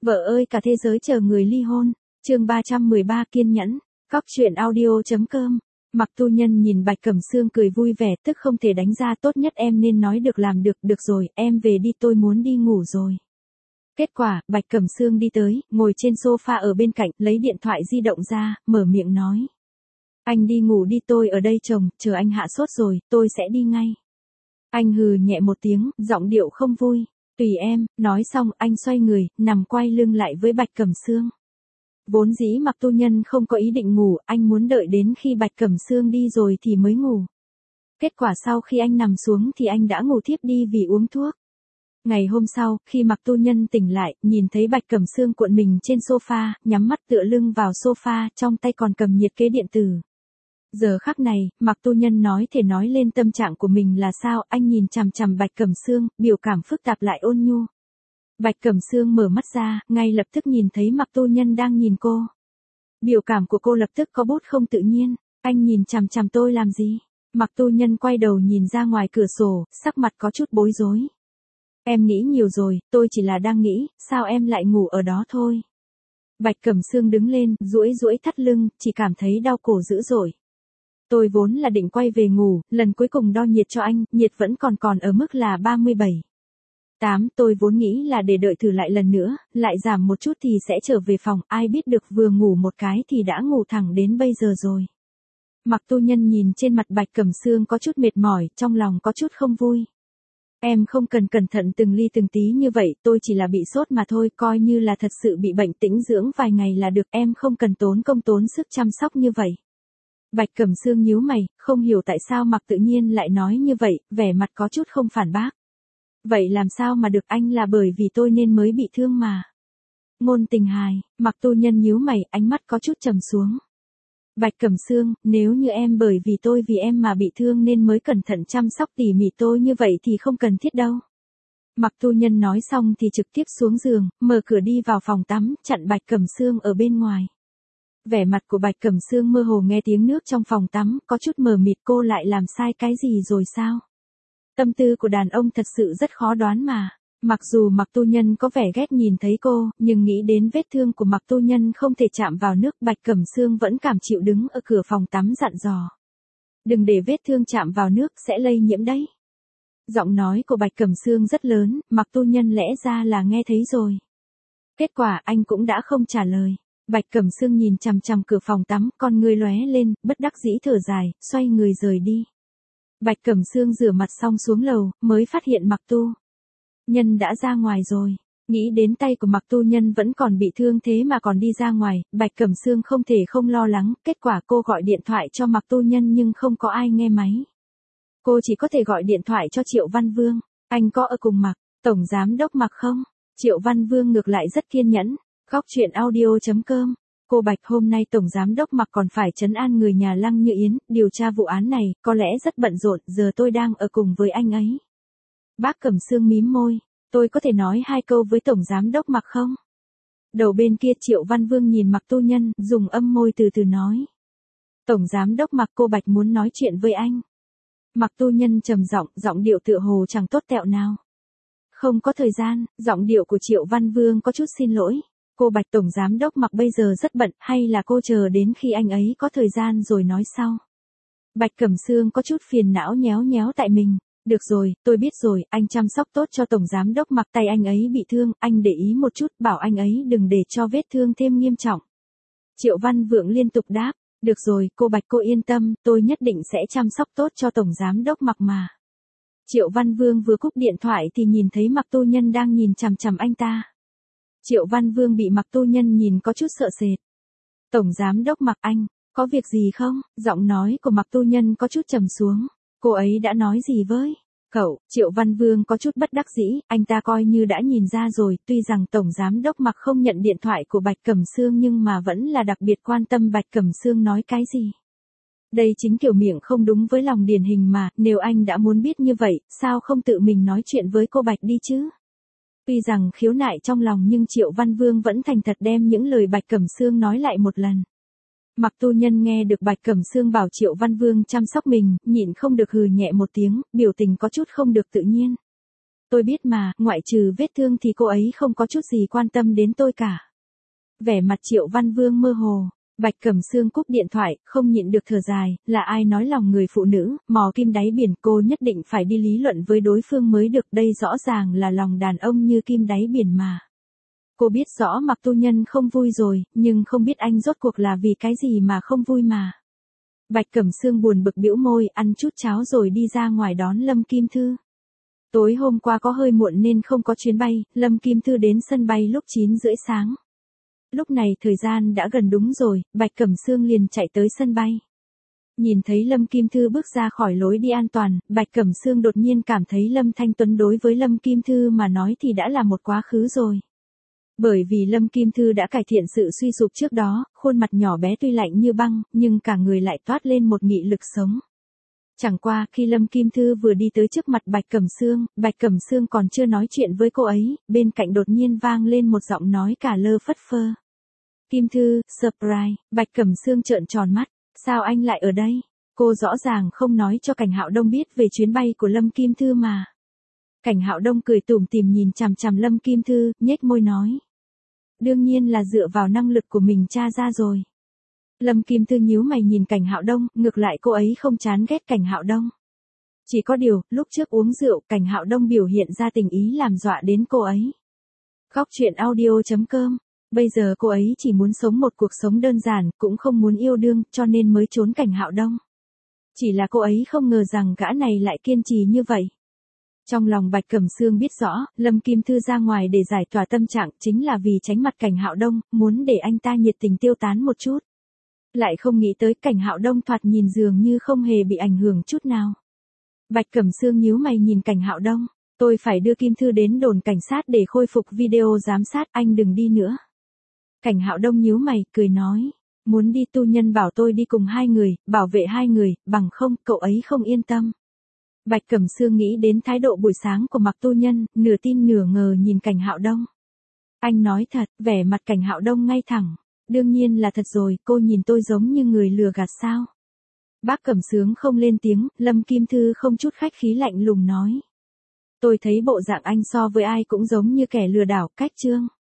Vợ ơi cả thế giới chờ người ly hôn. Chương 313 kiên nhẫn. Cóc truyện audio.com. Mặc Tu Nhân nhìn Bạch Cẩm Sương cười vui vẻ, tức không thể đánh ra, tốt nhất em nên nói được làm được, được rồi, em về đi, tôi muốn đi ngủ rồi. Kết quả, Bạch Cẩm Sương đi tới, ngồi trên sofa ở bên cạnh, lấy điện thoại di động ra, mở miệng nói. Anh đi ngủ đi, tôi ở đây chồng, chờ anh hạ sốt rồi, tôi sẽ đi ngay. Anh hừ nhẹ một tiếng, giọng điệu không vui. Tùy em, nói xong, anh xoay người, nằm quay lưng lại với Bạch Cẩm Sương. Vốn dĩ Mặc Tu Nhân không có ý định ngủ, anh muốn đợi đến khi Bạch Cẩm Sương đi rồi thì mới ngủ. Kết quả sau khi anh nằm xuống thì anh đã ngủ thiếp đi vì uống thuốc. Ngày hôm sau, khi Mặc Tu Nhân tỉnh lại, nhìn thấy Bạch Cẩm Sương cuộn mình trên sofa, nhắm mắt tựa lưng vào sofa, trong tay còn cầm nhiệt kế điện tử. Giờ khắc này, Mặc Tu Nhân nói thể nói lên tâm trạng của mình là sao, anh nhìn chằm chằm Bạch Cẩm Sương, biểu cảm phức tạp lại ôn nhu. Bạch Cẩm Sương mở mắt ra, ngay lập tức nhìn thấy Mặc Tu Nhân đang nhìn cô. Biểu cảm của cô lập tức có bút không tự nhiên, anh nhìn chằm chằm tôi làm gì? Mặc Tu Nhân quay đầu nhìn ra ngoài cửa sổ, sắc mặt có chút bối rối. Em nghĩ nhiều rồi, tôi chỉ là đang nghĩ, sao em lại ngủ ở đó thôi. Bạch Cẩm Sương đứng lên, duỗi duỗi thắt lưng, chỉ cảm thấy đau cổ dữ dội. Tôi vốn là định quay về ngủ, lần cuối cùng đo nhiệt cho anh, nhiệt vẫn còn ở mức là 37,8, tôi vốn nghĩ là để đợi thử lại lần nữa, lại giảm một chút thì sẽ trở về phòng, ai biết được vừa ngủ một cái thì đã ngủ thẳng đến bây giờ rồi. Mặc Tu Nhân nhìn trên mặt Bạch Cẩm Sương có chút mệt mỏi, trong lòng có chút không vui. Em không cần cẩn thận từng ly từng tí như vậy, tôi chỉ là bị sốt mà thôi, coi như là thật sự bị bệnh, tĩnh dưỡng vài ngày là được, em không cần tốn công tốn sức chăm sóc như vậy. Bạch Cẩm Sương nhíu mày, không hiểu tại sao Mặc Tự Nhiên lại nói như vậy, vẻ mặt có chút không phản bác. Vậy làm sao mà được, anh là bởi vì tôi nên mới bị thương mà. Ngôn tình hài, Mặc Tu Nhân nhíu mày, ánh mắt có chút trầm xuống. Bạch Cẩm Sương, nếu như em bởi vì em mà bị thương nên mới cẩn thận chăm sóc tỉ mỉ tôi như vậy thì không cần thiết đâu. Mặc Tu Nhân nói xong thì trực tiếp xuống giường, mở cửa đi vào phòng tắm, chặn Bạch Cẩm Sương ở bên ngoài. Vẻ mặt của Bạch Cẩm Sương mơ hồ nghe tiếng nước trong phòng tắm, có chút mờ mịt, cô lại làm sai cái gì rồi sao? Tâm tư của đàn ông thật sự rất khó đoán mà. Mặc dù Mặc Tu Nhân có vẻ ghét nhìn thấy cô, nhưng nghĩ đến vết thương của Mặc Tu Nhân không thể chạm vào nước, Bạch Cẩm Sương vẫn cảm chịu đứng ở cửa phòng tắm dặn dò. Đừng để vết thương chạm vào nước, sẽ lây nhiễm đấy. Giọng nói của Bạch Cẩm Sương rất lớn, Mặc Tu Nhân lẽ ra là nghe thấy rồi. Kết quả anh cũng đã không trả lời. Bạch Cẩm Sương nhìn chằm chằm cửa phòng tắm, con ngươi lóe lên, bất đắc dĩ thở dài, xoay người rời đi. Bạch Cẩm Sương rửa mặt xong xuống lầu, mới phát hiện Mặc Tu Nhân đã ra ngoài rồi. Nghĩ đến tay của Mặc Tu Nhân vẫn còn bị thương thế mà còn đi ra ngoài, Bạch Cẩm Sương không thể không lo lắng, kết quả cô gọi điện thoại cho Mặc Tu Nhân nhưng không có ai nghe máy. Cô chỉ có thể gọi điện thoại cho Triệu Văn Vương, anh có ở cùng Mặc Tổng Giám Đốc Mặc không? Triệu Văn Vương ngược lại rất kiên nhẫn. Cóc truyện audio.com. Cô Bạch, hôm nay Tổng Giám Đốc Mặc còn phải trấn an người nhà Lăng Như Yến, điều tra vụ án này, có lẽ rất bận rộn, giờ tôi đang ở cùng với anh ấy. Bác Cẩm Sương mím môi, tôi có thể nói hai câu với Tổng Giám Đốc Mặc không? Đầu bên kia Triệu Văn Vương nhìn Mặc Tu Nhân, dùng âm môi từ từ nói. Tổng Giám Đốc Mặc, cô Bạch muốn nói chuyện với anh. Mặc Tu Nhân trầm giọng, giọng điệu tựa hồ chẳng tốt tẹo nào. Không có thời gian, giọng điệu của Triệu Văn Vương có chút xin lỗi. Cô Bạch, Tổng Giám Đốc Mặc bây giờ rất bận, hay là cô chờ đến khi anh ấy có thời gian rồi nói sau. Bạch Cẩm Sương có chút phiền não nhéo nhéo tại mình. Được rồi, tôi biết rồi, anh chăm sóc tốt cho Tổng Giám Đốc Mặc, tay anh ấy bị thương, anh để ý một chút, bảo anh ấy đừng để cho vết thương thêm nghiêm trọng. Triệu Văn Vượng liên tục đáp, được rồi, cô Bạch cô yên tâm, tôi nhất định sẽ chăm sóc tốt cho Tổng Giám Đốc Mặc mà. Triệu Văn Vương vừa cúp điện thoại thì nhìn thấy Mặc Tu Nhân đang nhìn chằm chằm anh ta. Triệu Văn Vương bị Mặc Tu Nhân nhìn có chút sợ sệt. Tổng Giám Đốc Mặc, anh, có việc gì không? Giọng nói của Mặc Tu Nhân có chút trầm xuống. Cô ấy đã nói gì với cậu? Triệu Văn Vương có chút bất đắc dĩ, anh ta coi như đã nhìn ra rồi, tuy rằng Tổng Giám Đốc Mặc không nhận điện thoại của Bạch Cẩm Sương nhưng mà vẫn là đặc biệt quan tâm Bạch Cẩm Sương nói cái gì. Đây chính kiểu miệng không đúng với lòng điển hình mà, nếu anh đã muốn biết như vậy, sao không tự mình nói chuyện với cô Bạch đi chứ? Tuy rằng khiếu nại trong lòng nhưng Triệu Văn Vương vẫn thành thật đem những lời Bạch Cẩm Sương nói lại một lần. Mặc Tu Nhân nghe được Bạch Cẩm Sương bảo Triệu Văn Vương chăm sóc mình, nhịn không được hừ nhẹ một tiếng, biểu tình có chút không được tự nhiên. tôi biết mà, ngoại trừ vết thương thì cô ấy không có chút gì quan tâm đến tôi cả. Vẻ mặt Triệu Văn Vương mơ hồ. Bạch Cẩm Sương cúp điện thoại, không nhịn được thở dài, là ai nói lòng người phụ nữ, mò kim đáy biển, cô nhất định phải đi lý luận với đối phương mới được, đây rõ ràng là lòng đàn ông như kim đáy biển mà. Cô biết rõ Mạc Tu Nhân không vui rồi, nhưng không biết anh rốt cuộc là vì cái gì mà không vui mà. Bạch Cẩm Sương buồn bực bĩu môi, ăn chút cháo rồi đi ra ngoài đón Lâm Kim Thư. Tối hôm qua có hơi muộn nên không có chuyến bay, Lâm Kim Thư đến sân bay lúc 9:30 sáng. Lúc này thời gian đã gần đúng rồi, Bạch Cẩm Sương liền chạy tới sân bay. Nhìn thấy Lâm Kim Thư bước ra khỏi lối đi an toàn, Bạch Cẩm Sương đột nhiên cảm thấy Lâm Thanh Tuấn đối với Lâm Kim Thư mà nói thì đã là một quá khứ rồi. Bởi vì Lâm Kim Thư đã cải thiện sự suy sụp trước đó, khuôn mặt nhỏ bé tuy lạnh như băng, nhưng cả người lại toát lên một nghị lực sống. Chẳng qua, khi Lâm Kim Thư vừa đi tới trước mặt Bạch Cẩm Sương còn chưa nói chuyện với cô ấy, bên cạnh đột nhiên vang lên một giọng nói cả lơ phất phơ. Kim Thư, surprise, Bạch Cẩm Sương trợn tròn mắt, sao anh lại ở đây? Cô rõ ràng không nói cho Cảnh Hạo Đông biết về chuyến bay của Lâm Kim Thư mà. Cảnh Hạo Đông cười tủm tỉm nhìn chằm chằm Lâm Kim Thư, nhếch môi nói. Đương nhiên là dựa vào năng lực của mình tra ra rồi. Lâm Kim Thư nhíu mày nhìn Cảnh Hạo Đông, ngược lại cô ấy không chán ghét Cảnh Hạo Đông. Chỉ có điều, lúc trước uống rượu, Cảnh Hạo Đông biểu hiện ra tình ý làm dọa đến cô ấy. Góc truyện audio.com. Bây giờ cô ấy chỉ muốn sống một cuộc sống đơn giản, cũng không muốn yêu đương, cho nên mới trốn Cảnh Hạo Đông. Chỉ là cô ấy không ngờ rằng gã này lại kiên trì như vậy. Trong lòng Bạch Cẩm Sương biết rõ, Lâm Kim Thư ra ngoài để giải tỏa tâm trạng chính là vì tránh mặt Cảnh Hạo Đông, muốn để anh ta nhiệt tình tiêu tán một chút. Lại không nghĩ tới Cảnh Hạo Đông thoạt nhìn dường như không hề bị ảnh hưởng chút nào. Bạch Cẩm Sương nhíu mày nhìn Cảnh Hạo Đông, tôi phải đưa Kim Thư đến đồn cảnh sát để khôi phục video giám sát, anh đừng đi nữa. Cảnh Hạo Đông nhíu mày, cười nói, muốn đi Tu Nhân bảo tôi đi cùng 2 người, bảo vệ 2 người, bằng không, cậu ấy không yên tâm. Bạch Cẩm Sương nghĩ đến thái độ buổi sáng của Mạc Tu Nhân, nửa tin nửa ngờ nhìn Cảnh Hạo Đông. Anh nói thật, vẻ mặt Cảnh Hạo Đông ngay thẳng. Đương nhiên là thật rồi, cô nhìn tôi giống như người lừa gạt sao? Bác Cẩm Sương không lên tiếng, Lâm Kim Thư không chút khách khí lạnh lùng nói. Tôi thấy bộ dạng anh so với ai cũng giống như kẻ lừa đảo, cách trương.